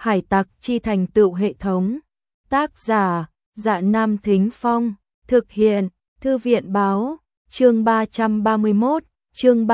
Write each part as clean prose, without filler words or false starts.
Hải tặc chi thành tựu hệ thống. Tác giả: Dạ Nam Thính Phong. Thực hiện: Thư viện báo. Chương 331, chương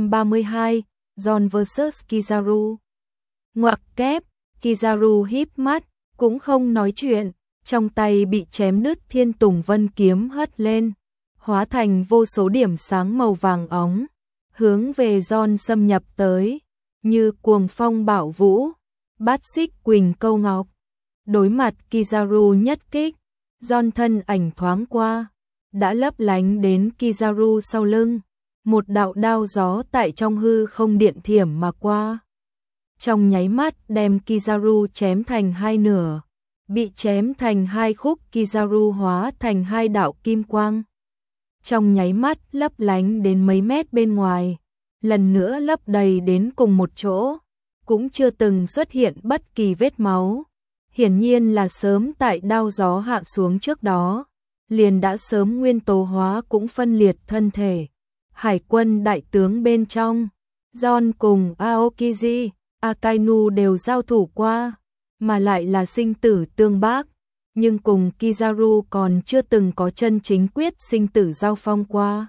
332, Gon vs Kizaru. Ngoặc kép, Kizaru híp mắt, cũng không nói chuyện, trong tay bị chém đứt Thiên Tùng Vân kiếm hất lên, hóa thành vô số điểm sáng màu vàng óng, hướng về Gon xâm nhập tới, như cuồng phong bạo vũ, bát xích quỳnh câu ngọc. Đối mặt Kizaru nhất kích, Gon thân ảnh thoáng qua, đã lấp lánh đến Kizaru sau lưng, một đạo đao gió tại trong hư không điện thiểm mà qua. Trong nháy mắt đem Kizaru chém thành hai nửa, bị chém thành hai khúc, Kizaru hóa thành hai đạo kim quang. Trong nháy mắt lấp lánh đến mấy mét bên ngoài, lần nữa lấp đầy đến cùng một chỗ, cũng chưa từng xuất hiện bất kỳ vết máu. Hiển nhiên là sớm tại đao gió hạ xuống trước đó, liền đã sớm nguyên tố hóa cũng phân liệt thân thể. Hải quân đại tướng bên trong, Gon cùng Aokiji, Akainu đều giao thủ qua, mà lại là sinh tử tương bác, nhưng cùng Kizaru còn chưa từng có chân chính quyết sinh tử giao phong qua.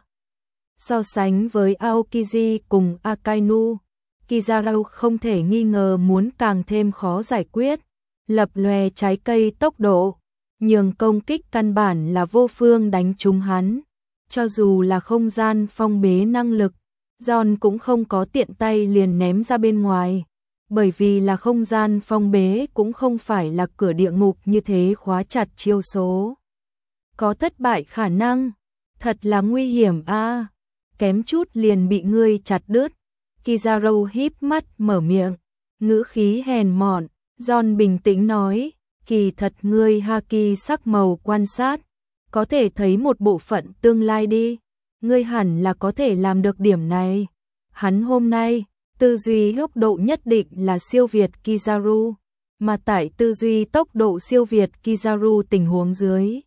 So sánh với Aokiji cùng Akainu, Kizaru không thể nghi ngờ muốn càng thêm khó giải quyết, lập lòe trái cây tốc độ, nhường công kích căn bản là vô phương đánh trúng hắn. Cho dù là không gian phong bế năng lực, Gon cũng không có tiện tay liền ném ra bên ngoài, bởi vì là không gian phong bế cũng không phải là cửa địa ngục như thế khóa chặt chiêu số. Có thất bại khả năng, thật là nguy hiểm a, kém chút liền bị ngươi chặt đứt. Kizaru híp mắt mở miệng, ngữ khí hèn mọn. Gon bình tĩnh nói, kỳ thật ngươi haki sắc màu quan sát, có thể thấy một bộ phận tương lai đi, ngươi hẳn là có thể làm được điểm này. Hắn hôm nay, tư duy tốc độ nhất định là siêu việt Kizaru, mà tại tư duy tốc độ siêu việt Kizaru tình huống dưới,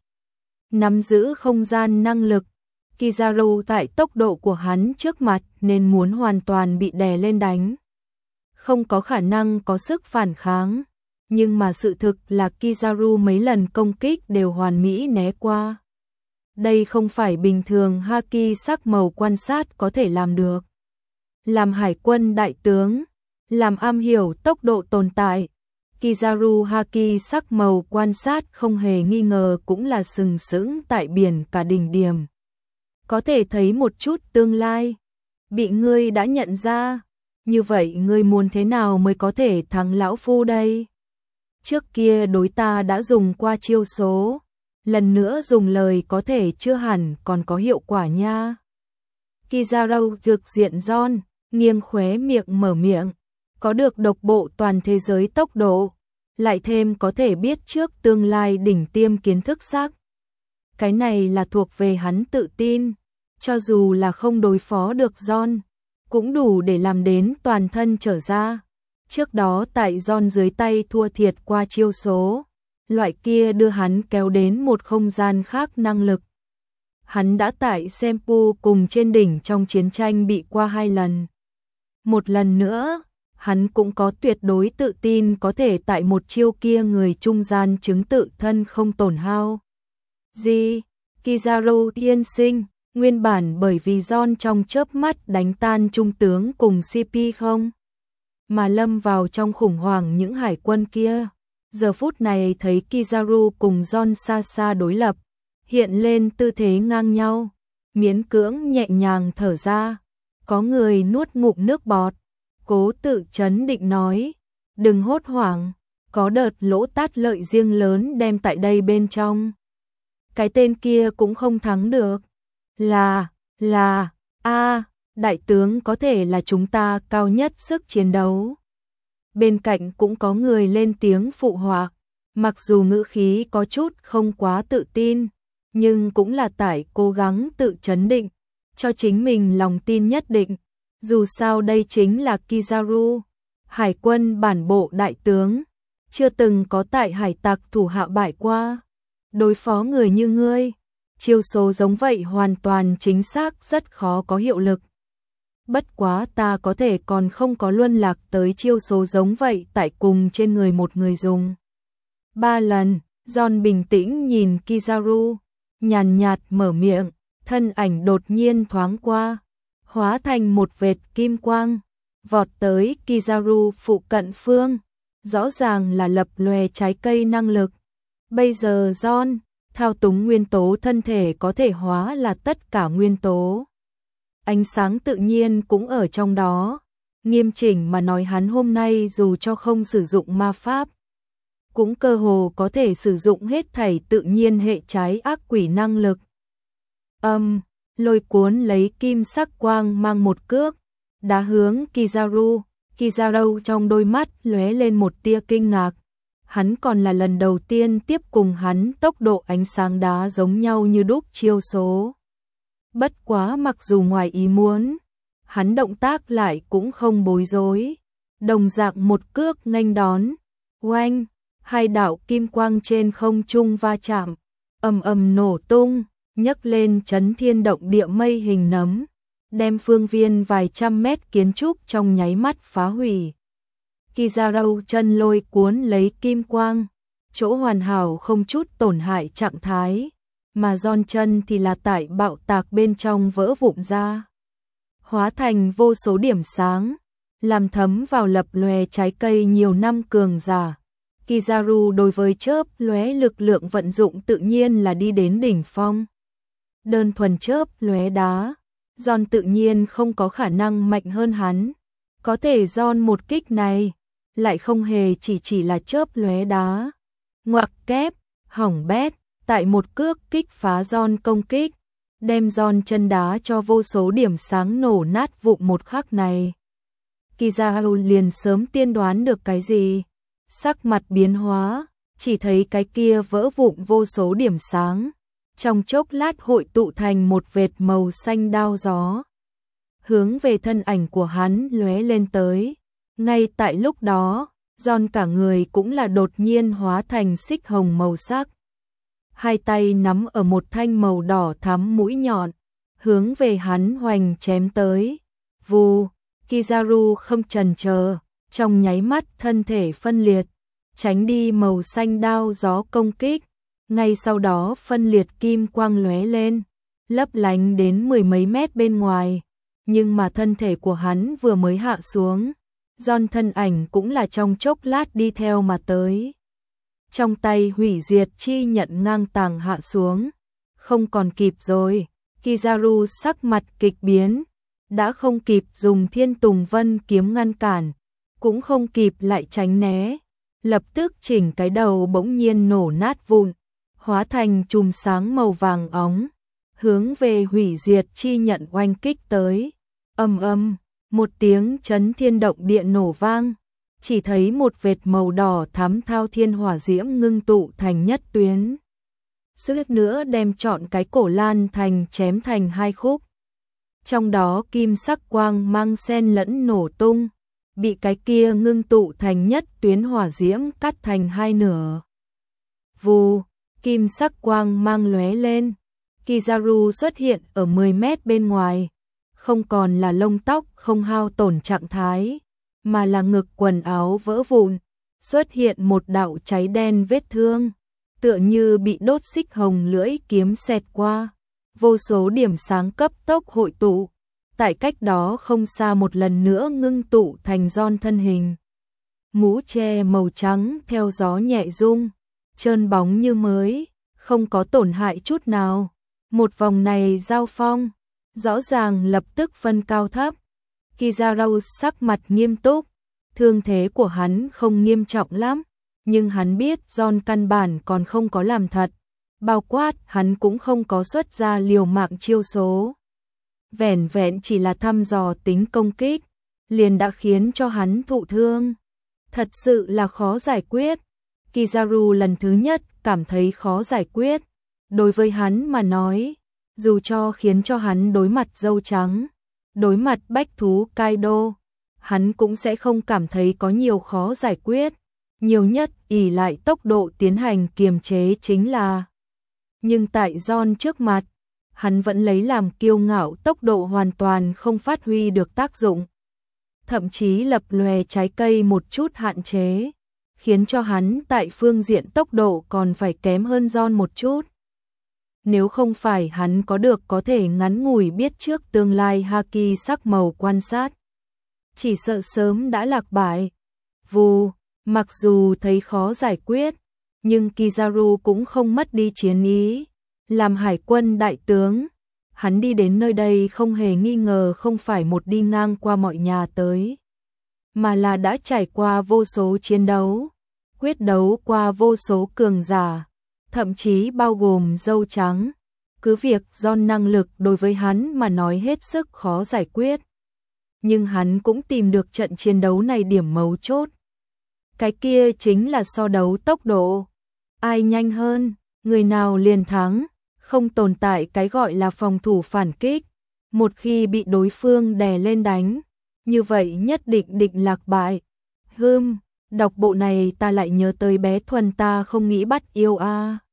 nắm giữ không gian năng lực, Kizaru tại tốc độ của hắn trước mặt nên muốn hoàn toàn bị đè lên đánh, không có khả năng có sức phản kháng, nhưng mà sự thực là Kizaru mấy lần công kích đều hoàn mỹ né qua. Đây không phải bình thường haki sắc màu quan sát có thể làm được. Làm hải quân đại tướng, làm am hiểu tốc độ tồn tại, Kizaru haki sắc màu quan sát không hề nghi ngờ cũng là sừng sững tại biển cả đỉnh điểm. Có thể thấy một chút tương lai, bị ngươi đã nhận ra. Như vậy ngươi muốn thế nào mới có thể thắng lão phu đây? Trước kia đối ta đã dùng qua chiêu số, lần nữa dùng lời có thể chưa hẳn còn có hiệu quả nha. Kizaru thực diện Gon, nghiêng khóe miệng mở miệng, có được độc bộ toàn thế giới tốc độ, lại thêm có thể biết trước tương lai đỉnh tiêm kiến thức sắc. Cái này là thuộc về hắn tự tin, cho dù là không đối phó được Gon, cũng đủ để làm đến toàn thân trở ra. Trước đó tại Gon dưới tay thua thiệt qua chiêu số, loại kia đưa hắn kéo đến một không gian khác năng lực. Hắn đã tại Senpu cùng trên đỉnh trong chiến tranh bị qua 2 lần. Một lần nữa, hắn cũng có tuyệt đối tự tin có thể tại một chiêu kia người trung gian chứng tự thân không tổn hao. Gì? Kizaru tiên sinh, nguyên bản bởi vì Gon trong chớp mắt đánh tan trung tướng cùng CP không, mà lâm vào trong khủng hoảng những hải quân kia. Giờ phút này thấy Kizaru cùng Gon xa xa đối lập, hiện lên tư thế ngang nhau, miễn cưỡng nhẹ nhàng thở ra. Có người nuốt ngụm nước bọt, cố tự trấn định nói, đừng hốt hoảng, có đợt lỗ tát lợi riêng lớn đem tại đây bên trong. Cái tên kia cũng không thắng được. Đại tướng có thể là chúng ta cao nhất sức chiến đấu. Bên cạnh cũng có người lên tiếng phụ họa, mặc dù ngữ khí có chút không quá tự tin, nhưng cũng là tại cố gắng tự trấn định, cho chính mình lòng tin nhất định. Dù sao đây chính là Kizaru, hải quân bản bộ đại tướng, chưa từng có tại hải tặc thủ hạ bại qua. Đối phó người như ngươi, chiêu số giống vậy hoàn toàn chính xác rất khó có hiệu lực. Bất quá ta có thể còn không có luân lạc tới chiêu số giống vậy tại cùng trên người một người dùng. 3 lần, John bình tĩnh nhìn Kizaru, nhàn nhạt mở miệng, thân ảnh đột nhiên thoáng qua, hóa thành một vệt kim quang, vọt tới Kizaru phụ cận phương, rõ ràng là lập lòe trái cây năng lực. Bây giờ John, thao túng nguyên tố thân thể có thể hóa là tất cả nguyên tố. Ánh sáng tự nhiên cũng ở trong đó. Nghiêm chỉnh mà nói hắn hôm nay dù cho không sử dụng ma pháp, cũng cơ hồ có thể sử dụng hết thảy tự nhiên hệ trái ác quỷ năng lực. Lôi cuốn lấy kim sắc quang mang một cước, đá hướng Kizaru. Kizaru trong đôi mắt lóe lên một tia kinh ngạc. Hắn còn là lần đầu tiên tiếp cùng hắn tốc độ ánh sáng đá giống nhau như đúc chiêu số. Bất quá mặc dù ngoài ý muốn, hắn động tác lại cũng không bối rối. Đồng dạng một cước nghênh đón, oanh, hai đạo kim quang trên không trung va chạm, ầm ầm nổ tung, nhấc lên chấn thiên động địa mây hình nấm, đem phương viên vài trăm mét kiến trúc trong nháy mắt phá hủy. Kizaru chân lôi cuốn lấy kim quang, chỗ hoàn hảo không chút tổn hại trạng thái, mà John chân thì là tại bạo tạc bên trong vỡ vụn ra, hóa thành vô số điểm sáng, làm thấm vào lập lòe trái cây nhiều năm cường giả. Kizaru đối với chớp lóe lực lượng vận dụng tự nhiên là đi đến đỉnh phong. Đơn thuần chớp lóe đá, John tự nhiên không có khả năng mạnh hơn hắn. Có thể John một kích này lại không hề chỉ là chớp lóe đá. Ngoặc kép, hỏng bét, tại một cước kích phá John công kích, đem John chân đá cho vô số điểm sáng nổ nát vụn một khắc này. Kizaru liền sớm tiên đoán được cái gì, sắc mặt biến hóa, chỉ thấy cái kia vỡ vụn vô số điểm sáng, trong chốc lát hội tụ thành một vệt màu xanh đao gió, hướng về thân ảnh của hắn lóe lên tới. Ngay tại lúc đó, John cả người cũng là đột nhiên hóa thành xích hồng màu sắc. Hai tay nắm ở một thanh màu đỏ thắm mũi nhọn, hướng về hắn hoành chém tới. Vù, Kizaru không chần chờ, trong nháy mắt thân thể phân liệt, tránh đi màu xanh đao gió công kích. Ngay sau đó phân liệt kim quang lóe lên, lấp lánh đến mười mấy mét bên ngoài. Nhưng mà thân thể của hắn vừa mới hạ xuống, John thân ảnh cũng là trong chốc lát đi theo mà tới. Trong tay hủy diệt chi nhận ngang tàng hạ xuống. Không còn kịp rồi, Kizaru sắc mặt kịch biến, đã không kịp dùng Thiên Tùng Vân kiếm ngăn cản, cũng không kịp lại tránh né, lập tức chỉnh cái đầu bỗng nhiên nổ nát vụn, hóa thành chùm sáng màu vàng óng, hướng về hủy diệt chi nhận oanh kích tới. Một tiếng chấn thiên động địa nổ vang, chỉ thấy một vệt màu đỏ thắm thao thiên hỏa diễm ngưng tụ thành nhất tuyến. Suýt nữa đem trọn cái cổ lan thành chém thành hai khúc. Trong đó kim sắc quang mang xen lẫn nổ tung, bị cái kia ngưng tụ thành nhất tuyến hỏa diễm cắt thành hai nửa. Vù, kim sắc quang mang lóe lên, Kizaru xuất hiện ở 10 mét bên ngoài, không còn là lông tóc không hao tổn trạng thái, mà là ngực quần áo vỡ vụn, xuất hiện một đạo cháy đen vết thương, tựa như bị đốt xích hồng lưỡi kiếm xẹt qua, vô số điểm sáng cấp tốc hội tụ, tại cách đó không xa một lần nữa ngưng tụ thành John thân hình. Mũ che màu trắng theo gió nhẹ rung, trơn bóng như mới, không có tổn hại chút nào. Một vòng này giao phong, rõ ràng lập tức phân cao thấp. Kizaru sắc mặt nghiêm túc, thương thế của hắn không nghiêm trọng lắm, nhưng hắn biết John căn bản còn không có làm thật, bao quát hắn cũng không có xuất ra liều mạng chiêu số. Vẻn vẹn chỉ là thăm dò tính công kích, liền đã khiến cho hắn thụ thương. Thật sự là khó giải quyết. Kizaru lần thứ nhất cảm thấy khó giải quyết. Đối với hắn mà nói, dù cho khiến cho hắn đối mặt dâu trắng, đối mặt bách thú Kaido, hắn cũng sẽ không cảm thấy có nhiều khó giải quyết. Nhiều nhất ỷ lại tốc độ tiến hành kiềm chế chính là. Nhưng tại John trước mặt, hắn vẫn lấy làm kiêu ngạo, tốc độ hoàn toàn không phát huy được tác dụng. Thậm chí lập lòe trái cây một chút hạn chế, khiến cho hắn tại phương diện tốc độ còn phải kém hơn John một chút. Nếu không phải hắn có thể ngắn ngủi biết trước tương lai haki sắc màu quan sát, chỉ sợ sớm đã lạc bại. Vù, mặc dù thấy khó giải quyết, nhưng Kizaru cũng không mất đi chiến ý. Làm hải quân đại tướng, hắn đi đến nơi đây không hề nghi ngờ không phải một đi ngang qua mọi nhà tới, mà là đã trải qua vô số chiến đấu, quyết đấu qua vô số cường giả, thậm chí bao gồm dâu trắng. Cứ việc do năng lực đối với hắn mà nói hết sức khó giải quyết, nhưng hắn cũng tìm được trận chiến đấu này điểm mấu chốt. Cái kia chính là so đấu tốc độ. Ai nhanh hơn, người nào liền thắng, không tồn tại cái gọi là phòng thủ phản kích. Một khi bị đối phương đè lên đánh, như vậy nhất định định lạc bại. Đọc bộ này ta lại nhớ tới bé Thuần ta không nghĩ bắt yêu a.